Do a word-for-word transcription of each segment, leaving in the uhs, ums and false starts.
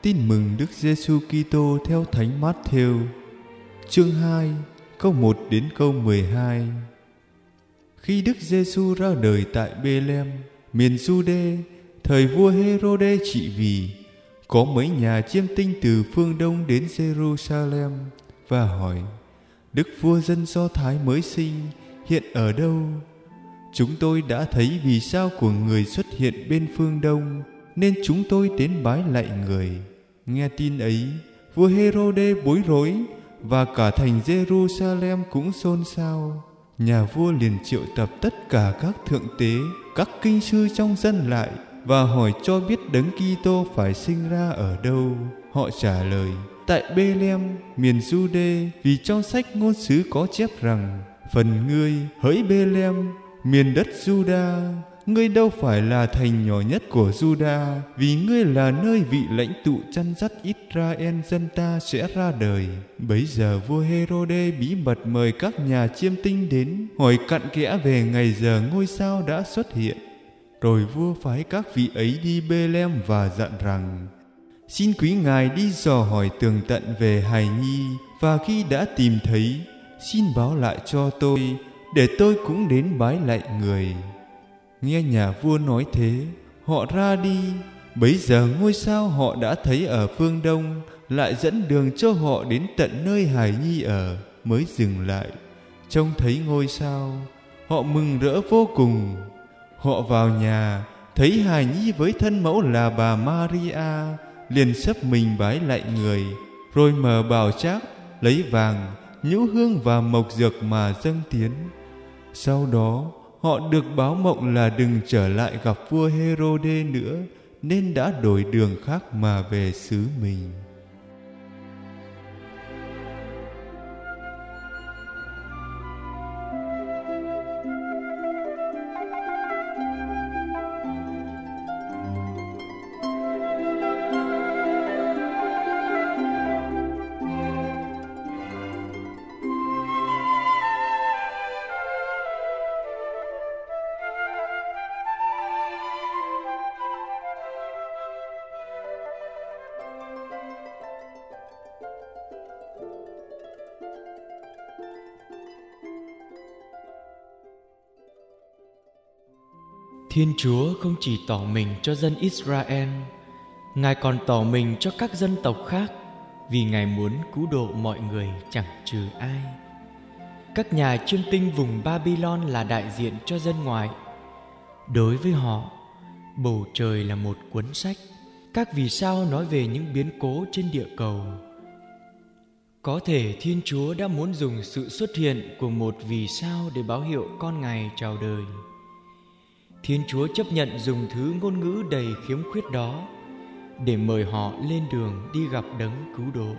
Tin mừng Đức Giêsu Kitô theo Thánh Mát-thêu, chương hai, câu một đến câu mười hai. Khi Đức Giêsu ra đời tại Bê-lem, miền Giu-đê, thời vua Hê-rô-đê trị vì, có mấy nhà chiêm tinh từ phương Đông đến Giê-ru-sa-lem và hỏi: Đức vua dân Do Thái mới sinh hiện ở đâu? Chúng tôi đã thấy vì sao của người xuất hiện bên phương Đông, nên chúng tôi đến bái lạy người. Nghe tin ấy, vua Hê-rô-đê bối rối, và cả thành Giê-ru-sa-lem cũng xôn xao. Nhà vua liền triệu tập tất cả các thượng tế, các kinh sư trong dân lại, và hỏi cho biết Đấng Kitô phải sinh ra ở đâu. Họ trả lời: tại Bê-lem, miền Giu-đê, vì trong sách ngôn sứ có chép rằng: phần ngươi, hỡi Bê-lem, miền đất Giu-đa, ngươi đâu phải là thành nhỏ nhất của Giu-đa, vì ngươi là nơi vị lãnh tụ chăn dắt Israel dân ta sẽ ra đời. Bấy giờ vua Hê-rô-đê bí mật mời các nhà chiêm tinh đến, hỏi cặn kẽ về ngày giờ ngôi sao đã xuất hiện. Rồi vua phái các vị ấy đi Bê-lem và dặn rằng: xin quý ngài đi dò hỏi tường tận về hài nhi, và khi đã tìm thấy, xin báo lại cho tôi, để tôi cũng đến bái lạy người. Nghe nhà vua nói thế, họ ra đi. Bấy giờ ngôi sao họ đã thấy ở phương Đông lại dẫn đường cho họ đến tận nơi hài nhi ở, mới dừng lại. Trông thấy ngôi sao, họ mừng rỡ vô cùng. Họ vào nhà, thấy hài nhi với thân mẫu là bà Maria, liền xấp mình bái lạy người, rồi mở bào trác, lấy vàng, nhũ hương và mộc dược mà dâng tiến. Sau đó họ được báo mộng là đừng trở lại gặp vua Hê-rô-đê nữa, nên đã đổi đường khác mà về xứ mình. Thiên Chúa không chỉ tỏ mình cho dân Israel, Ngài còn tỏ mình cho các dân tộc khác, vì Ngài muốn cứu độ mọi người chẳng trừ ai. Các nhà chiêm tinh vùng Babylon là đại diện cho dân ngoại. Đối với họ, bầu trời là một cuốn sách, các vì sao nói về những biến cố trên địa cầu. Có thể Thiên Chúa đã muốn dùng sự xuất hiện của một vì sao để báo hiệu con Ngài chào đời. Thiên Chúa chấp nhận dùng thứ ngôn ngữ đầy khiếm khuyết đó để mời họ lên đường đi gặp Đấng cứu độ.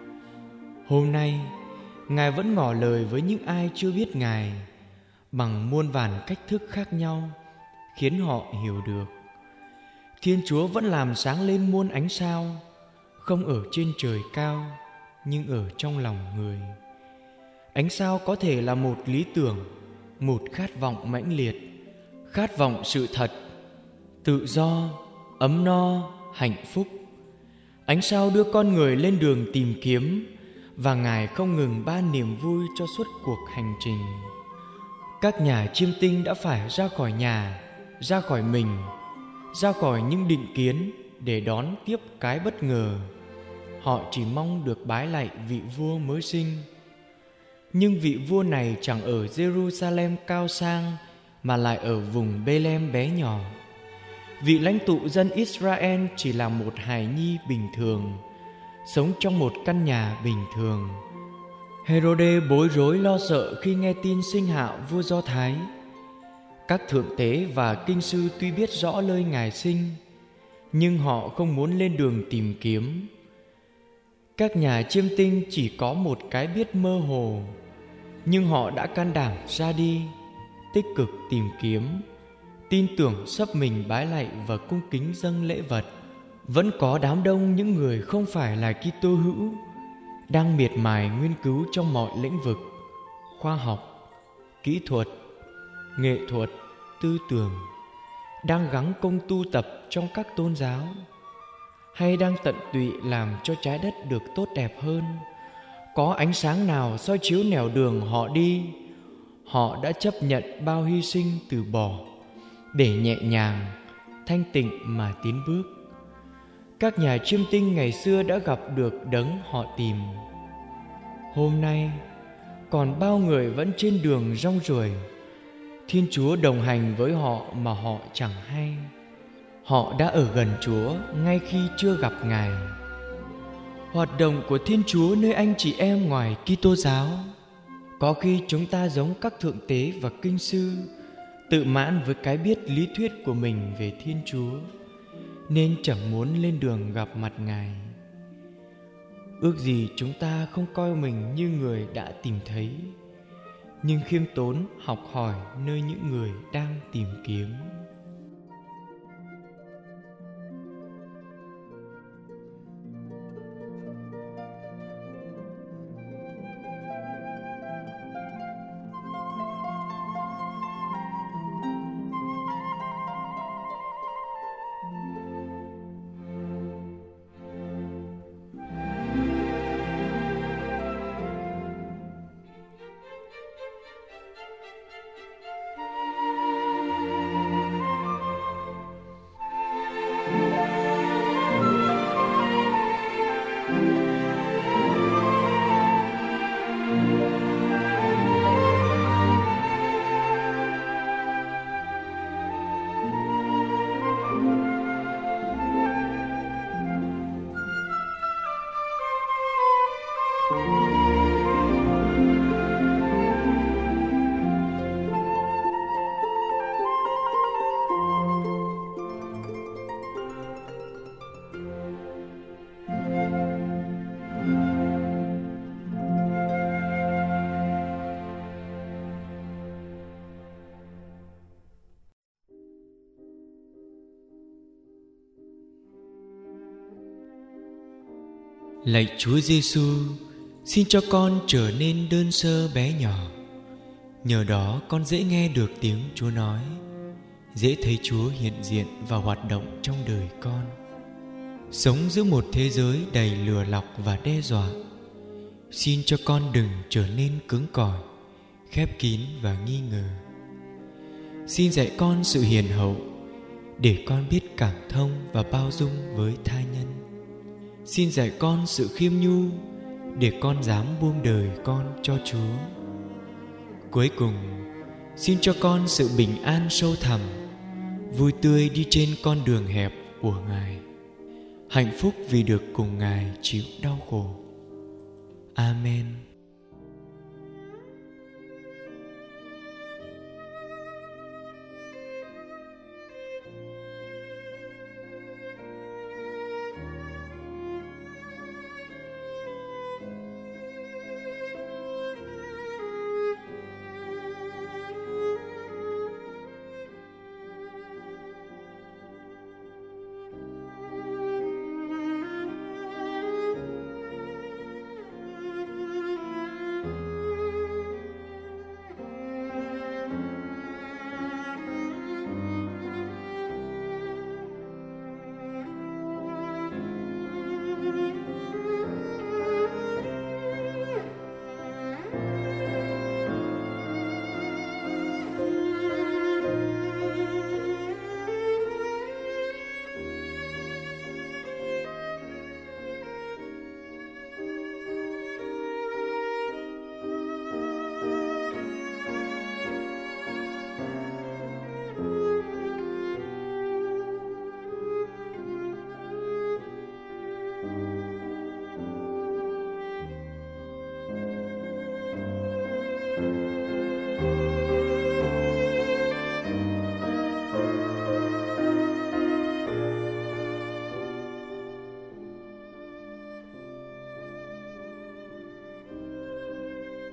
Hôm nay, Ngài vẫn ngỏ lời với những ai chưa biết Ngài bằng muôn vàn cách thức khác nhau, khiến họ hiểu được. Thiên Chúa vẫn làm sáng lên muôn ánh sao, không ở trên trời cao, nhưng ở trong lòng người. Ánh sao có thể là một lý tưởng, một khát vọng mãnh liệt, khát vọng sự thật, tự do, ấm no, hạnh phúc. Ánh sao đưa con người lên đường tìm kiếm, và Ngài không ngừng ban niềm vui cho suốt cuộc hành trình. Các nhà chiêm tinh đã phải ra khỏi nhà, ra khỏi mình, ra khỏi những định kiến để đón tiếp cái bất ngờ. Họ chỉ mong được bái lạy vị vua mới sinh. Nhưng vị vua này chẳng ở Giê-ru-sa-lem cao sang, mà lại ở vùng Bê-lem bé nhỏ. Vị lãnh tụ dân Israel chỉ là một hài nhi bình thường, sống trong một căn nhà bình thường. Hê-rô-đê bối rối lo sợ khi nghe tin sinh hạ vua Do Thái. Các thượng tế và kinh sư tuy biết rõ nơi Ngài sinh, nhưng họ không muốn lên đường tìm kiếm. Các nhà chiêm tinh chỉ có một cái biết mơ hồ, nhưng họ đã can đảm ra đi, tích cực tìm kiếm, tin tưởng sắp mình bái lạy và cung kính dâng lễ vật. Vẫn có đám đông những người không phải là Kitô hữu đang miệt mài nghiên cứu trong mọi lĩnh vực: khoa học, kỹ thuật, nghệ thuật, tư tưởng, đang gắng công tu tập trong các tôn giáo. hay đang tận tụy làm cho trái đất được tốt đẹp hơn? Có ánh sáng nào soi chiếu nẻo đường họ đi? Họ đã chấp nhận bao hy sinh từ bỏ để nhẹ nhàng, thanh tịnh mà tiến bước. Các nhà chiêm tinh ngày xưa đã gặp được đấng họ tìm. Hôm nay còn bao người vẫn trên đường rong ruổi. Thiên Chúa đồng hành với họ mà họ chẳng hay. Họ đã ở gần Chúa ngay khi chưa gặp Ngài. Hoạt động của Thiên Chúa nơi anh chị em ngoài Kitô giáo, có khi chúng ta giống các thượng tế và kinh sư, tự mãn với cái biết lý thuyết của mình về Thiên Chúa, nên chẳng muốn lên đường gặp mặt Ngài. Ước gì chúng ta không coi mình như người đã tìm thấy, nhưng khiêm tốn học hỏi nơi những người đang tìm kiếm. Lạy Chúa Giêsu, xin cho con trở nên đơn sơ bé nhỏ. Nhờ đó con dễ nghe được tiếng Chúa nói, dễ thấy Chúa hiện diện và hoạt động trong đời con. Sống giữa một thế giới đầy lừa lọc và đe dọa, xin cho con đừng trở nên cứng cỏi, khép kín và nghi ngờ. Xin dạy con sự hiền hậu, để con biết cảm thông và bao dung với tha nhân. Xin dạy con sự khiêm nhu, để con dám buông đời con cho Chúa. Cuối cùng, xin cho con sự bình an sâu thẳm, vui tươi đi trên con đường hẹp của Ngài, hạnh phúc vì được cùng Ngài chịu đau khổ. Amen.